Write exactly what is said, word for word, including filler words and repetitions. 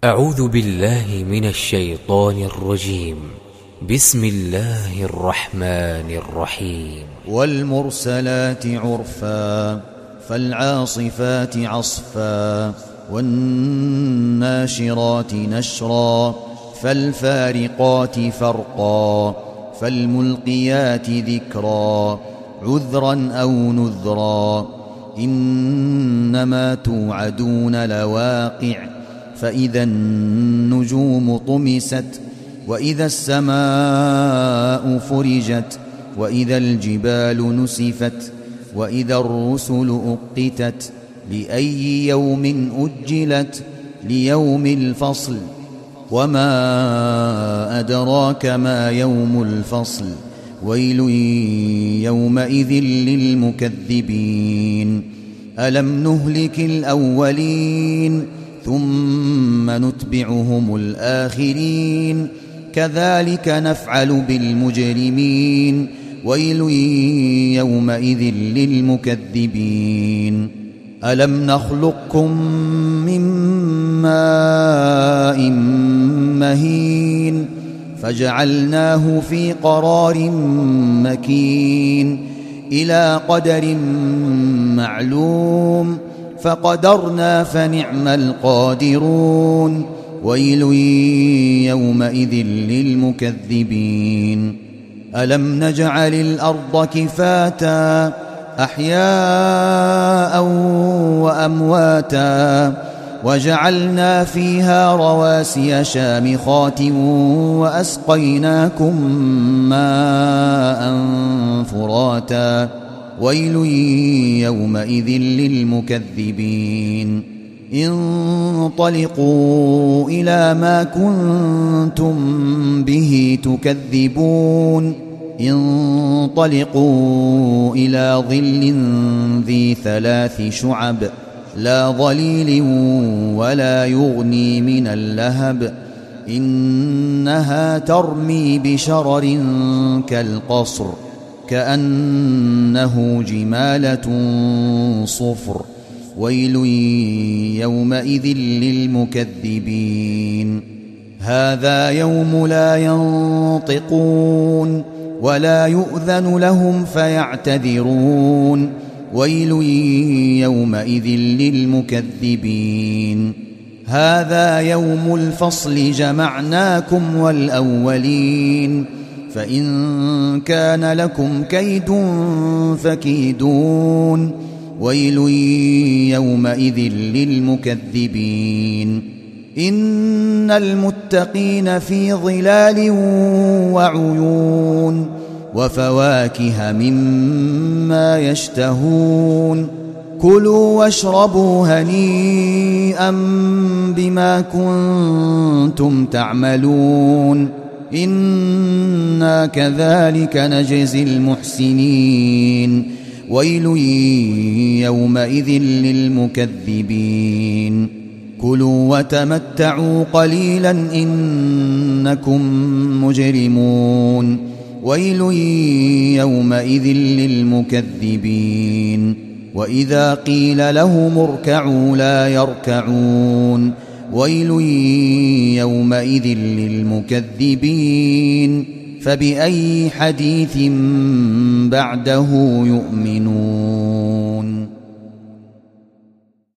أعوذ بالله من الشيطان الرجيم. بسم الله الرحمن الرحيم. والمرسلات عرفا فالعاصفات عصفا والناشرات نشرا فالفارقات فرقا فالملقيات ذكرا عذرا أو نذرا إنما توعدون لواقع فإذا النجوم طمست وإذا السماء فرجت وإذا الجبال نسفت وإذا الرسل أقتت لأي يوم أجلت ليوم الفصل وما أدراك ما يوم الفصل ويل يومئذ للمكذبين ألم نهلك الأولين ثم نتبعهم الآخرين كذلك نفعل بالمجرمين ويل يومئذ للمكذبين ألم نخلقكم من ماء مهين فجعلناه في قرار مكين إلى قدر معلوم فقدرنا فنعم القادرون ويل يومئذ للمكذبين ألم نجعل الأرض كفاتا أحياء وأمواتا وجعلنا فيها رواسي شامخات وأسقيناكم ماء فراتا ويل يومئذ للمكذبين انطلقوا إلى ما كنتم به تكذبون انطلقوا إلى ظل ذي ثلاث شعب لا ظليل ولا يغني من اللهب إنها ترمي بشرر كالقصر كأنه جمالة صفر ويل يومئذ للمكذبين هذا يوم لا ينطقون ولا يؤذن لهم فيعتذرون ويل يومئذ للمكذبين هذا يوم الفصل جمعناكم والأولين فإن كان لكم كيد فكيدون ويل يومئذ للمكذبين إن المتقين في ظلال وعيون وفواكه مما يشتهون كلوا واشربوا هنيئا بما كنتم تعملون إنا كذلك نجزي المحسنين ويل يومئذ للمكذبين كلوا وتمتعوا قليلا إنكم مجرمون ويل يومئذ للمكذبين وإذا قيل لهم اركعوا لا يركعون ويل يومئذ للمكذبين فبأي حديث بعده يؤمنون.